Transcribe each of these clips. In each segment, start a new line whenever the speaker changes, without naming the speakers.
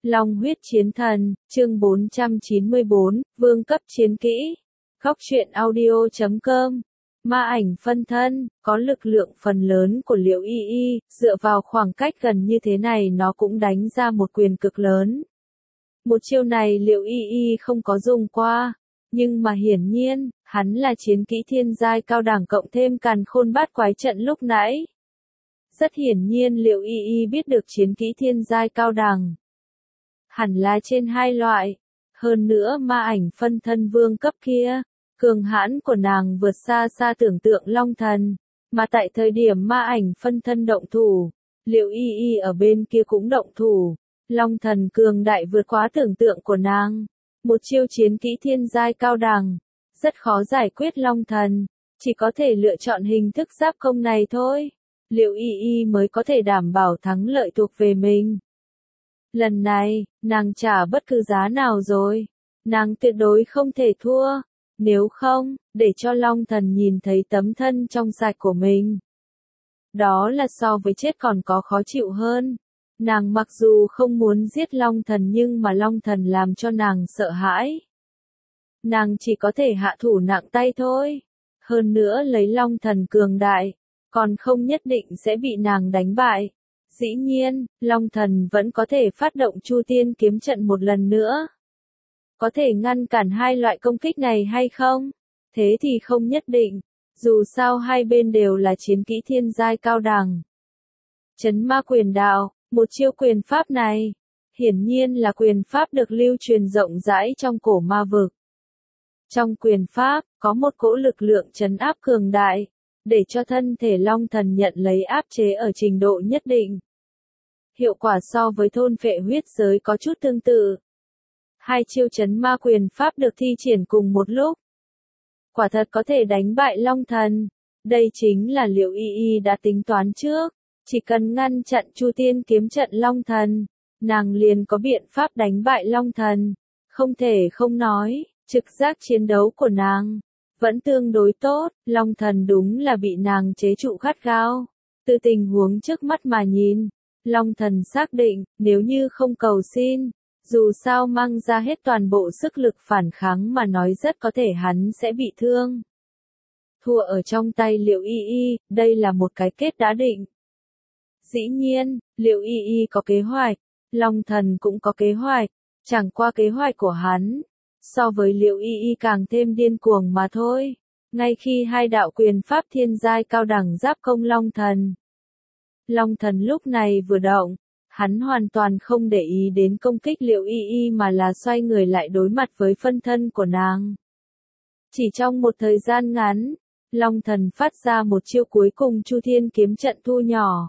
Long huyết chiến thần, chương 494, vương cấp chiến kỹ. Góc truyện audio.com. Ma ảnh phân thân, có lực lượng phần lớn của Liễu Y Y, dựa vào khoảng cách gần như thế này nó cũng đánh ra một quyền cực lớn. Một chiêu này Liễu Y Y không có dùng qua, nhưng mà hiển nhiên, hắn là chiến kỹ thiên giai cao đẳng cộng thêm càn khôn bát quái trận lúc nãy. Rất hiển nhiên Liễu Y Y biết được chiến kỹ thiên giai cao đẳng. Hẳn là trên hai loại. Hơn nữa ma ảnh phân thân vương cấp kia, cường hãn của nàng vượt xa xa tưởng tượng Long Thần. Mà tại thời điểm ma ảnh phân thân động thủ, Liễu Y Y ở bên kia cũng động thủ. Long Thần cường đại vượt quá tưởng tượng của nàng. Một chiêu chiến kỹ thiên giai cao đẳng, rất khó giải quyết Long Thần. Chỉ có thể lựa chọn hình thức giáp công này thôi. Liễu Y Y mới có thể đảm bảo thắng lợi thuộc về mình. Lần này, nàng trả bất cứ giá nào rồi. Nàng tuyệt đối không thể thua. Nếu không, để cho Long Thần nhìn thấy tấm thân trong sạch của mình. Đó là so với chết còn có khó chịu hơn. Nàng mặc dù không muốn giết Long Thần nhưng mà Long Thần làm cho nàng sợ hãi. Nàng chỉ có thể hạ thủ nặng tay thôi. Hơn nữa lấy Long Thần cường đại, còn không nhất định sẽ bị nàng đánh bại. Dĩ nhiên, Long Thần vẫn có thể phát động Chu Tiên kiếm trận một lần nữa. Có thể ngăn cản hai loại công kích này hay không? Thế thì không nhất định, dù sao hai bên đều là chiến kỹ thiên giai cao đẳng. Chấn ma quyền đạo, một chiêu quyền pháp này, hiển nhiên là quyền pháp được lưu truyền rộng rãi trong cổ ma vực. Trong quyền pháp, có một cỗ lực lượng trấn áp cường đại, để cho thân thể Long Thần nhận lấy áp chế ở trình độ nhất định. Hiệu quả so với thôn phệ huyết giới có chút tương tự. Hai chiêu chấn ma quyền pháp được thi triển cùng một lúc. Quả thật có thể đánh bại Long Thần. Đây chính là Liễu Y Y đã tính toán trước. Chỉ cần ngăn chặn Chu Tiên kiếm trận Long Thần, nàng liền có biện pháp đánh bại Long Thần. Không thể không nói, trực giác chiến đấu của nàng vẫn tương đối tốt. Long Thần đúng là bị nàng chế trụ gắt gao. Từ tình huống trước mắt mà nhìn, Long Thần xác định, nếu như không cầu xin, dù sao mang ra hết toàn bộ sức lực phản kháng mà nói rất có thể hắn sẽ bị thương. Thua ở trong tay Liễu Y Y, đây là một cái kết đã định. Dĩ nhiên, Liễu Y Y có kế hoạch, Long Thần cũng có kế hoạch, chẳng qua kế hoạch của hắn, so với Liễu Y Y càng thêm điên cuồng mà thôi. Ngay khi hai đạo quyền pháp thiên giai cao đẳng giáp công Long Thần lúc này vừa động, hắn hoàn toàn không để ý đến công kích Liễu Y Y mà là xoay người lại đối mặt với phân thân của nàng. Chỉ trong một thời gian ngắn, Long Thần phát ra một chiêu cuối cùng Chu Thiên kiếm trận thu nhỏ.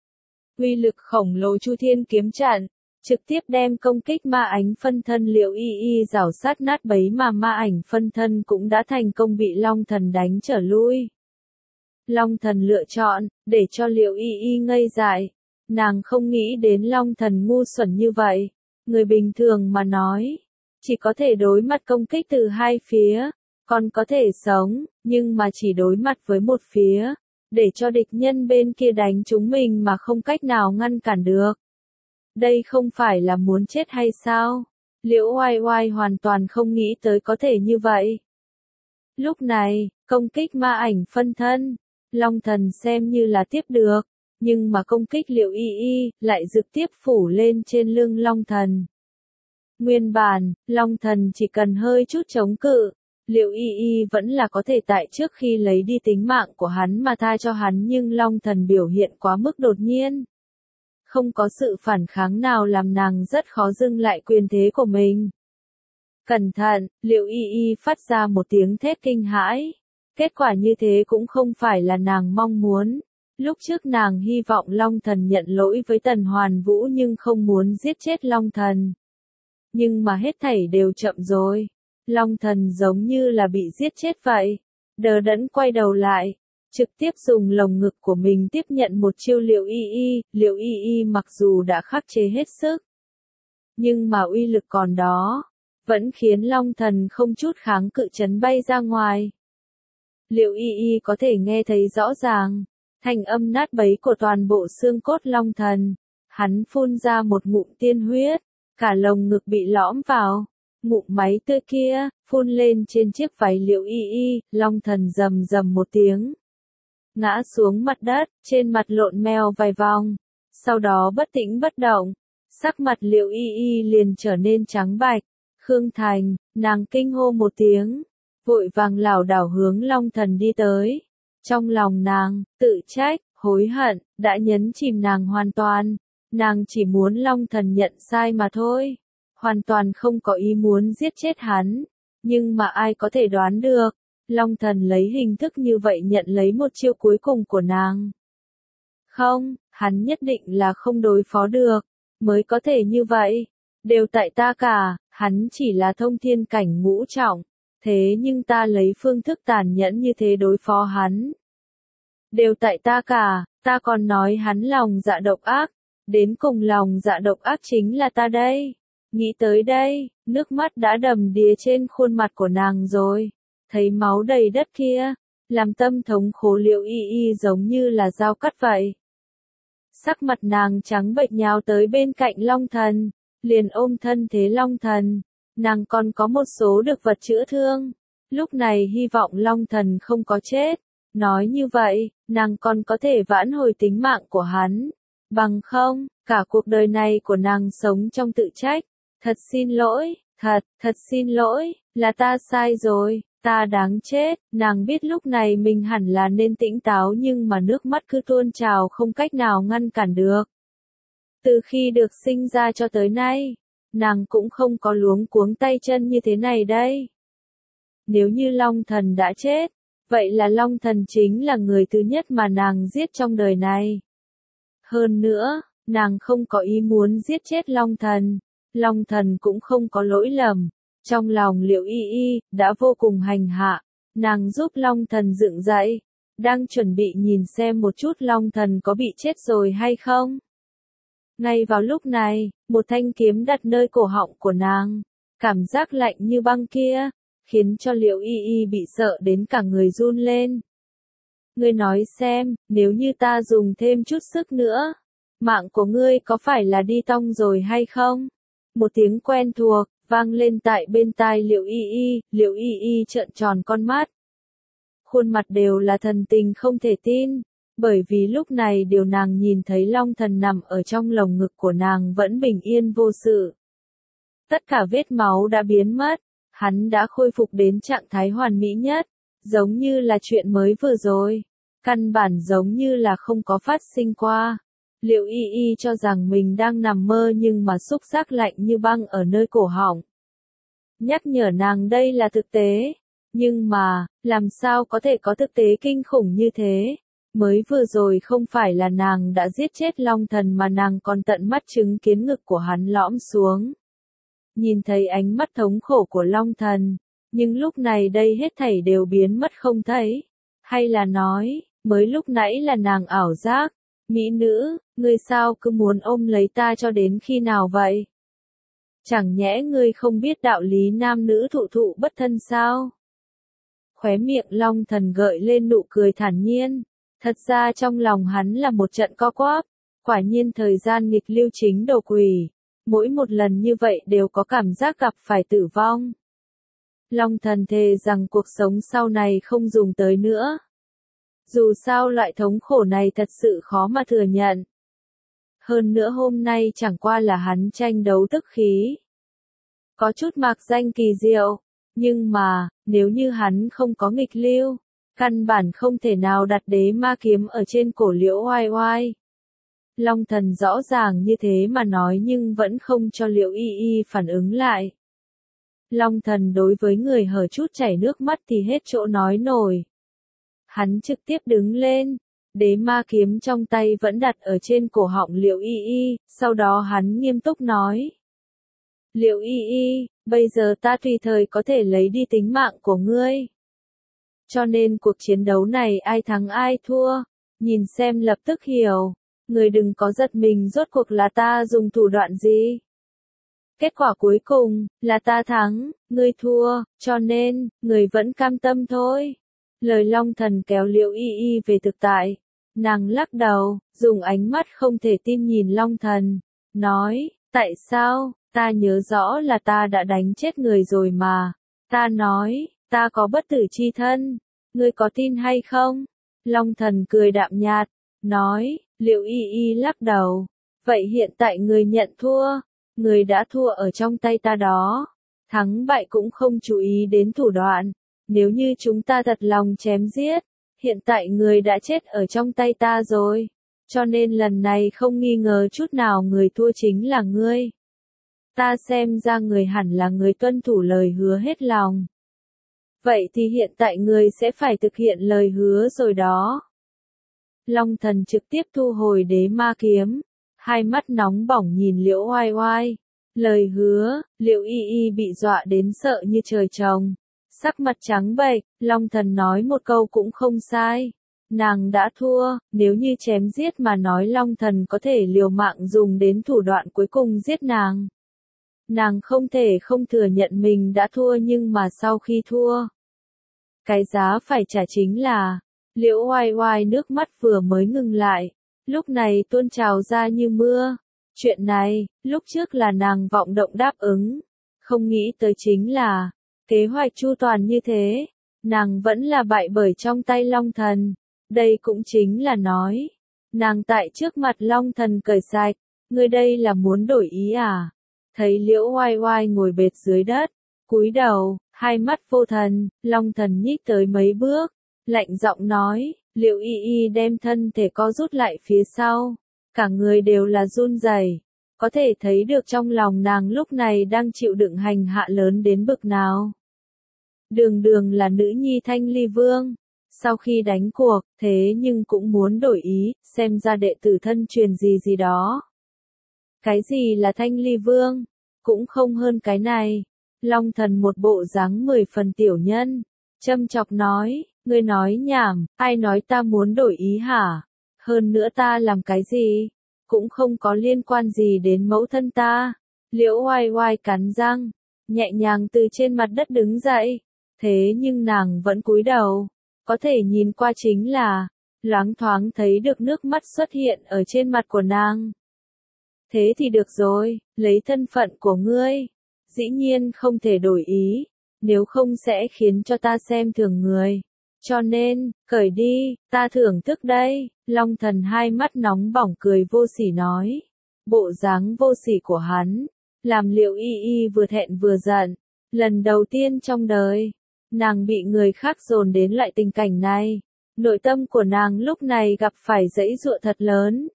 Uy lực khổng lồ Chu Thiên kiếm trận, trực tiếp đem công kích ma ảnh phân thân Liễu Y Y rảo sát nát bấy mà ma ảnh phân thân cũng đã thành công bị Long Thần đánh trở lui. Long Thần lựa chọn, để cho Liễu Y Y ngây dại. Nàng không nghĩ đến Long Thần ngu xuẩn như vậy. Người bình thường mà nói, chỉ có thể đối mặt công kích từ hai phía, còn có thể sống, nhưng mà chỉ đối mặt với một phía, để cho địch nhân bên kia đánh chúng mình mà không cách nào ngăn cản được. Đây không phải là muốn chết hay sao? Liễu Oai Oai hoàn toàn không nghĩ tới có thể như vậy. Lúc này, công kích ma ảnh phân thân, Long Thần xem như là tiếp được, nhưng mà công kích Liễu Y Y lại trực tiếp phủ lên trên lưng Long Thần. Nguyên bản, Long Thần chỉ cần hơi chút chống cự, Liễu Y Y vẫn là có thể tại trước khi lấy đi tính mạng của hắn mà tha cho hắn, nhưng Long Thần biểu hiện quá mức đột nhiên. Không có sự phản kháng nào làm nàng rất khó dừng lại quyền thế của mình. Cẩn thận, Liễu Y Y phát ra một tiếng thét kinh hãi. Kết quả như thế cũng không phải là nàng mong muốn. Lúc trước nàng hy vọng Long Thần nhận lỗi với Tần Hoàn Vũ nhưng không muốn giết chết Long Thần. Nhưng mà hết thảy đều chậm rồi. Long Thần giống như là bị giết chết vậy. Đờ đẫn quay đầu lại, trực tiếp dùng lồng ngực của mình tiếp nhận một chiêu Liễu Y Y. Liễu Y Y mặc dù đã khắc chế hết sức, nhưng mà uy lực còn đó, vẫn khiến Long Thần không chút kháng cự chấn bay ra ngoài. Liễu Y Y có thể nghe thấy rõ ràng thanh âm nát bấy của toàn bộ xương cốt Long Thần. Hắn phun ra một ngụm tiên huyết, cả lồng ngực bị lõm vào. Ngụm máy tươi kia, phun lên trên chiếc váy Liễu Y Y, Long Thần rầm rầm một tiếng. Ngã xuống mặt đất, trên mặt lộn mèo vài vòng. Sau đó bất tĩnh bất động. Sắc mặt Liễu Y Y liền trở nên trắng bạch. Khương Thành, nàng kinh hô một tiếng. Vội vàng lảo đảo hướng Long Thần đi tới. Trong lòng nàng, tự trách, hối hận, đã nhấn chìm nàng hoàn toàn. Nàng chỉ muốn Long Thần nhận sai mà thôi. Hoàn toàn không có ý muốn giết chết hắn. Nhưng mà ai có thể đoán được. Long Thần lấy hình thức như vậy nhận lấy một chiêu cuối cùng của nàng. Không, hắn nhất định là không đối phó được. Mới có thể như vậy. Đều tại ta cả, hắn chỉ là thông thiên cảnh ngũ trọng. Thế nhưng ta lấy phương thức tàn nhẫn như thế đối phó hắn. Đều tại ta cả, ta còn nói hắn lòng dạ độc ác. Đến cùng lòng dạ độc ác chính là ta đây. Nghĩ tới đây, nước mắt đã đầm đìa trên khuôn mặt của nàng rồi. Thấy máu đầy đất kia, làm tâm thống khổ Liễu Y Y giống như là dao cắt vậy. Sắc mặt nàng trắng bệch nhào tới bên cạnh Long Thần, liền ôm thân thế Long Thần. Nàng còn có một số được vật chữa thương. Lúc này hy vọng Long Thần không có chết. Nói như vậy, nàng còn có thể vãn hồi tính mạng của hắn. Bằng không, cả cuộc đời này của nàng sống trong tự trách. Thật xin lỗi, thật xin lỗi, là ta sai rồi, ta đáng chết. Nàng biết lúc này mình hẳn là nên tỉnh táo nhưng mà nước mắt cứ tuôn trào không cách nào ngăn cản được. Từ khi được sinh ra cho tới nay, nàng cũng không có luống cuống tay chân như thế này đây. Nếu như Long Thần đã chết, vậy là Long Thần chính là người thứ nhất mà nàng giết trong đời này. Hơn nữa, nàng không có ý muốn giết chết Long Thần. Long Thần cũng không có lỗi lầm. Trong lòng Liễu Y Y đã vô cùng hành hạ. Nàng giúp Long Thần dựng dậy. Đang chuẩn bị nhìn xem một chút Long Thần có bị chết rồi hay không. Ngay vào lúc này, một thanh kiếm đặt nơi cổ họng của nàng. Cảm giác lạnh như băng kia, khiến cho Liễu Y Y bị sợ đến cả người run lên. Ngươi nói xem, nếu như ta dùng thêm chút sức nữa, mạng của ngươi có phải là đi tong rồi hay không? Một tiếng quen thuộc, vang lên tại bên tai Liễu Y Y trợn tròn con mắt. Khuôn mặt đều là thần tình không thể tin, bởi vì lúc này điều nàng nhìn thấy Long Thần nằm ở trong lồng ngực của nàng vẫn bình yên vô sự. Tất cả vết máu đã biến mất, hắn đã khôi phục đến trạng thái hoàn mỹ nhất, giống như là chuyện mới vừa rồi, căn bản giống như là không có phát sinh qua. Liễu Y Y cho rằng mình đang nằm mơ nhưng mà xúc giác lạnh như băng ở nơi cổ họng. Nhắc nhở nàng đây là thực tế. Nhưng mà, làm sao có thể có thực tế kinh khủng như thế? Mới vừa rồi không phải là nàng đã giết chết Long Thần mà nàng còn tận mắt chứng kiến ngực của hắn lõm xuống. Nhìn thấy ánh mắt thống khổ của Long Thần, nhưng lúc này đây hết thảy đều biến mất không thấy. Hay là nói, mới lúc nãy là nàng ảo giác. Mỹ nữ, ngươi sao cứ muốn ôm lấy ta cho đến khi nào vậy? Chẳng nhẽ ngươi không biết đạo lý nam nữ thụ thụ bất thân sao? Khóe miệng Long Thần gợi lên nụ cười thản nhiên. Thật ra trong lòng hắn là một trận co quắp. Quả nhiên thời gian nghịch lưu chính đồ quỷ. Mỗi một lần như vậy đều có cảm giác gặp phải tử vong. Long Thần thề rằng cuộc sống sau này không dùng tới nữa. Dù sao loại thống khổ này thật sự khó mà thừa nhận. Hơn nữa hôm nay chẳng qua là hắn tranh đấu tức khí. Có chút mạc danh kỳ diệu. Nhưng mà, nếu như hắn không có nghịch lưu, căn bản không thể nào đặt đế ma kiếm ở trên cổ Liễu Oai Oai. Long Thần rõ ràng như thế mà nói nhưng vẫn không cho Liễu Y Y phản ứng lại. Long Thần đối với người hở chút chảy nước mắt thì hết chỗ nói nổi. Hắn trực tiếp đứng lên, đế ma kiếm trong tay vẫn đặt ở trên cổ họng Liễu Y Y, sau đó hắn nghiêm túc nói. Liễu Y Y, bây giờ ta tùy thời có thể lấy đi tính mạng của ngươi. Cho nên cuộc chiến đấu này ai thắng ai thua, nhìn xem lập tức hiểu. Ngươi đừng có giật mình rốt cuộc là ta dùng thủ đoạn gì. Kết quả cuối cùng, là ta thắng, ngươi thua, cho nên, ngươi vẫn cam tâm thôi. Lời Long Thần kéo Liễu Y Y về thực tại. Nàng lắc đầu, dùng ánh mắt không thể tin nhìn Long Thần. Nói, tại Ta nhớ rõ là ta đã đánh chết người rồi mà. Ta nói, ta có bất tử chi thân. Ngươi có tin hay không? Long thần cười đạm nhạt, nói, Liễu Y Y lắc đầu. Vậy hiện tại người nhận thua. Người đã thua ở trong tay ta đó. Thắng bại cũng không chú ý đến thủ đoạn. Nếu như chúng ta thật lòng chém giết, hiện tại người đã chết ở trong tay ta rồi. Cho nên lần này không nghi ngờ chút nào người thua chính là ngươi. Ta xem ra người hẳn là người tuân thủ lời hứa hết lòng. Vậy thì hiện tại người sẽ phải thực hiện lời hứa rồi đó. Long thần trực tiếp thu hồi đế ma kiếm. Hai mắt nóng bỏng nhìn Liễu Oai Oai. Lời hứa, Liễu Y Y bị dọa đến sợ như trời trồng. Sắc mặt trắng bệch, Long thần nói một câu cũng không sai. Nàng đã thua, nếu như chém giết mà nói Long thần có thể liều mạng dùng đến thủ đoạn cuối cùng giết nàng. Nàng không thể không thừa nhận mình đã thua nhưng mà sau khi thua, cái giá phải trả chính là, Liễu Oai Oai nước mắt vừa mới ngừng lại, lúc này tuôn trào ra như mưa. Chuyện này, lúc trước là nàng vọng động đáp ứng, không nghĩ tới chính là, kế hoạch chu toàn như thế, nàng vẫn là bại bởi trong tay Long thần. Đây cũng chính là nói, nàng tại trước mặt Long thần cởi sạch, ngươi đây là muốn đổi ý à? Thấy Liễu Oai Oai ngồi bệt dưới đất, cúi đầu, hai mắt vô thần, Long thần nhích tới mấy bước, lạnh giọng nói, Liễu Y Y đem thân thể co rút lại phía sau, cả người đều là run rẩy, có thể thấy được trong lòng nàng lúc này đang chịu đựng hành hạ lớn đến bực nào. Đường đường là nữ nhi Thanh Ly Vương, sau khi đánh cuộc, thế nhưng cũng muốn đổi ý, xem ra đệ tử thân truyền gì gì đó. Cái gì là Thanh Ly Vương? Cũng không hơn cái này. Long thần một bộ dáng 10 phần tiểu nhân. Châm chọc nói, ngươi nói nhảm, ai nói ta muốn đổi ý hả? Hơn nữa ta làm cái gì? Cũng không có liên quan gì đến mẫu thân ta. Liễu Oai Oai cắn răng, nhẹ nhàng từ trên mặt đất đứng dậy. Thế nhưng nàng vẫn cúi đầu. Có thể nhìn qua chính là, loáng thoáng thấy được nước mắt xuất hiện ở trên mặt của nàng. Thế thì được rồi, lấy thân phận của ngươi, dĩ nhiên không thể đổi ý, nếu không sẽ khiến cho ta xem thường người. Cho nên, cởi đi, ta thưởng thức đây. Long thần hai mắt nóng bỏng cười vô sỉ nói. Bộ dáng vô sỉ của hắn, làm Liễu Y Y vừa thẹn vừa giận. Lần đầu tiên trong đời, nàng bị người khác dồn đến lại tình cảnh này. Nội tâm của nàng lúc này gặp phải giãy giụa thật lớn.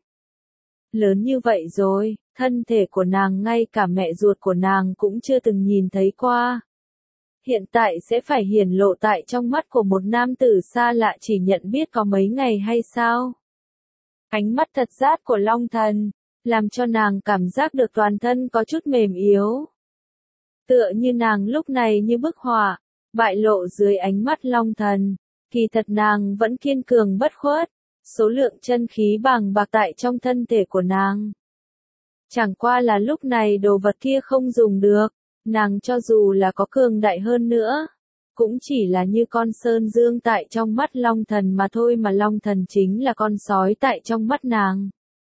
Lớn như vậy rồi, thân thể của nàng ngay cả mẹ ruột của nàng cũng chưa từng nhìn thấy qua. Hiện tại sẽ phải hiển lộ tại trong mắt của một nam tử xa lạ chỉ nhận biết có mấy ngày hay sao? Ánh mắt thật rát của Long thần, làm cho nàng cảm giác được toàn thân có chút mềm yếu. Tựa như nàng lúc này như bức họa, bại lộ dưới ánh mắt Long thần, kỳ thật nàng vẫn kiên cường bất khuất, số lượng chân khí bàng bạc tại trong thân thể của nàng. Chẳng qua là lúc này đồ vật kia không dùng được, nàng cho dù là có cường đại hơn nữa, cũng chỉ là như con sơn dương tại trong mắt Long thần mà thôi, mà Long thần chính là con sói tại trong mắt nàng.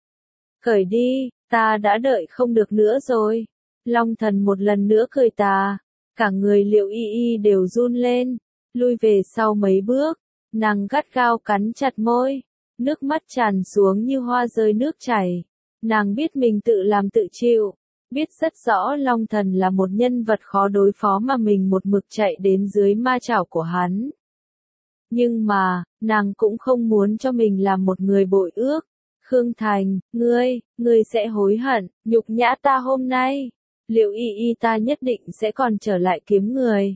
Cởi đi, ta đã đợi không được nữa rồi. Long thần một lần nữa cười tà, cả người Liễu Y Y đều run lên, lui về sau mấy bước, nàng gắt gao cắn chặt môi, nước mắt tràn xuống như hoa rơi nước chảy. Nàng biết mình tự làm tự chịu, biết rất rõ Long thần là một nhân vật khó đối phó mà mình một mực chạy đến dưới ma chảo của hắn. Nhưng mà, nàng cũng không muốn cho mình làm một người bội ước. Khương Thành, ngươi sẽ hối hận, nhục nhã ta hôm nay. Liễu Y Y ta nhất định sẽ còn trở lại kiếm người.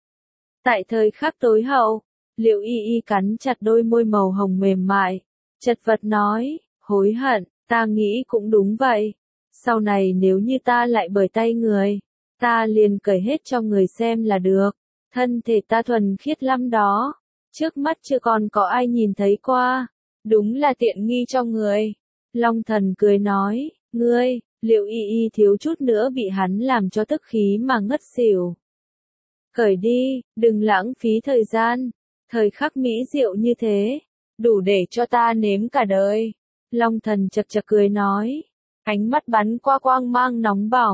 Tại thời khắc tối hậu, Liễu Y Y cắn chặt đôi môi màu hồng mềm mại, chật vật nói, hối hận, ta nghĩ cũng đúng vậy. Sau này nếu như ta lại bởi tay người, ta liền cởi hết cho người xem là được. Thân thể ta thuần khiết lắm đó, trước mắt chưa còn có ai nhìn thấy qua, đúng là tiện nghi cho người. Long thần cười nói, Liễu Y Y thiếu chút nữa bị hắn làm cho tức khí mà ngất xỉu. Cởi đi, đừng lãng phí thời gian, thời khắc mỹ diệu như thế, đủ để cho ta nếm cả đời. Long thần chật chật cười nói, ánh mắt bắn qua quang mang nóng bỏng,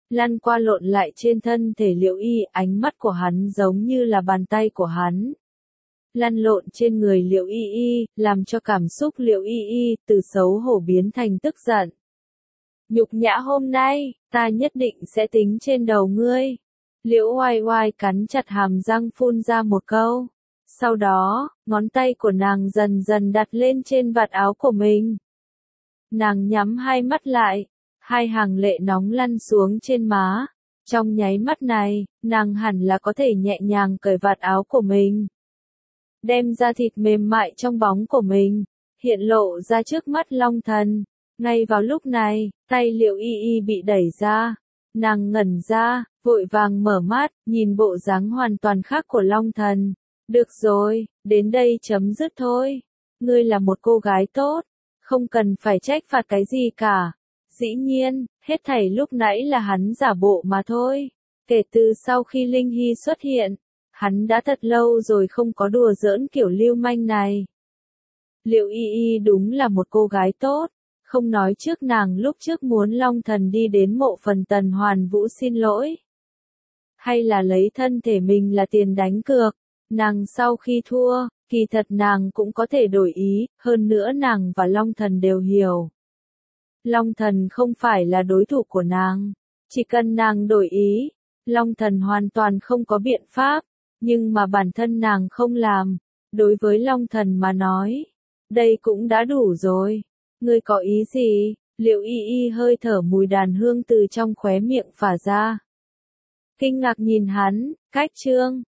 lăn qua lộn lại trên thân thể Liễu Y, ánh mắt của hắn giống như là bàn tay của hắn. Lăn lộn trên người Liễu Y, làm cho cảm xúc Liễu Y từ xấu hổ biến thành tức giận. Nhục nhã hôm nay, ta nhất định sẽ tính trên đầu ngươi. Liễu Oai Oai cắn chặt hàm răng phun ra một câu. Sau đó, ngón tay của nàng dần dần đặt lên trên vạt áo của mình. Nàng nhắm hai mắt lại, hai hàng lệ nóng lăn xuống trên má. Trong nháy mắt này, nàng hẳn là có thể nhẹ nhàng cởi vạt áo của mình. Đem da thịt mềm mại trong bóng của mình, hiện lộ ra trước mắt Long Thần. Ngay vào lúc này, tay Liễu Y bị đẩy ra. Nàng ngẩn ra, vội vàng mở mắt, nhìn bộ dáng hoàn toàn khác của Long Thần. Được rồi, đến đây chấm dứt thôi. Ngươi là một cô gái tốt, không cần phải trách phạt cái gì cả. Dĩ nhiên, hết thảy lúc nãy là hắn giả bộ mà thôi. Kể từ sau khi Linh Hy xuất hiện, hắn đã thật lâu rồi không có đùa giỡn kiểu lưu manh này. Liễu Y đúng là một cô gái tốt, không nói trước nàng lúc trước muốn Long Thần đi đến mộ phần Tần Hoàn Vũ xin lỗi. Hay là lấy thân thể mình là tiền đánh cược, nàng sau khi thua, kỳ thật nàng cũng có thể đổi ý, hơn nữa nàng và Long Thần đều hiểu. Long Thần không phải là đối thủ của nàng, chỉ cần nàng đổi ý, Long Thần hoàn toàn không có biện pháp, nhưng mà bản thân nàng không làm, đối với Long Thần mà nói, đây cũng đã đủ rồi. Ngươi có ý gì? Liễu Y hơi thở mùi đàn hương từ trong khóe miệng phả ra. Kinh ngạc nhìn hắn, cách chương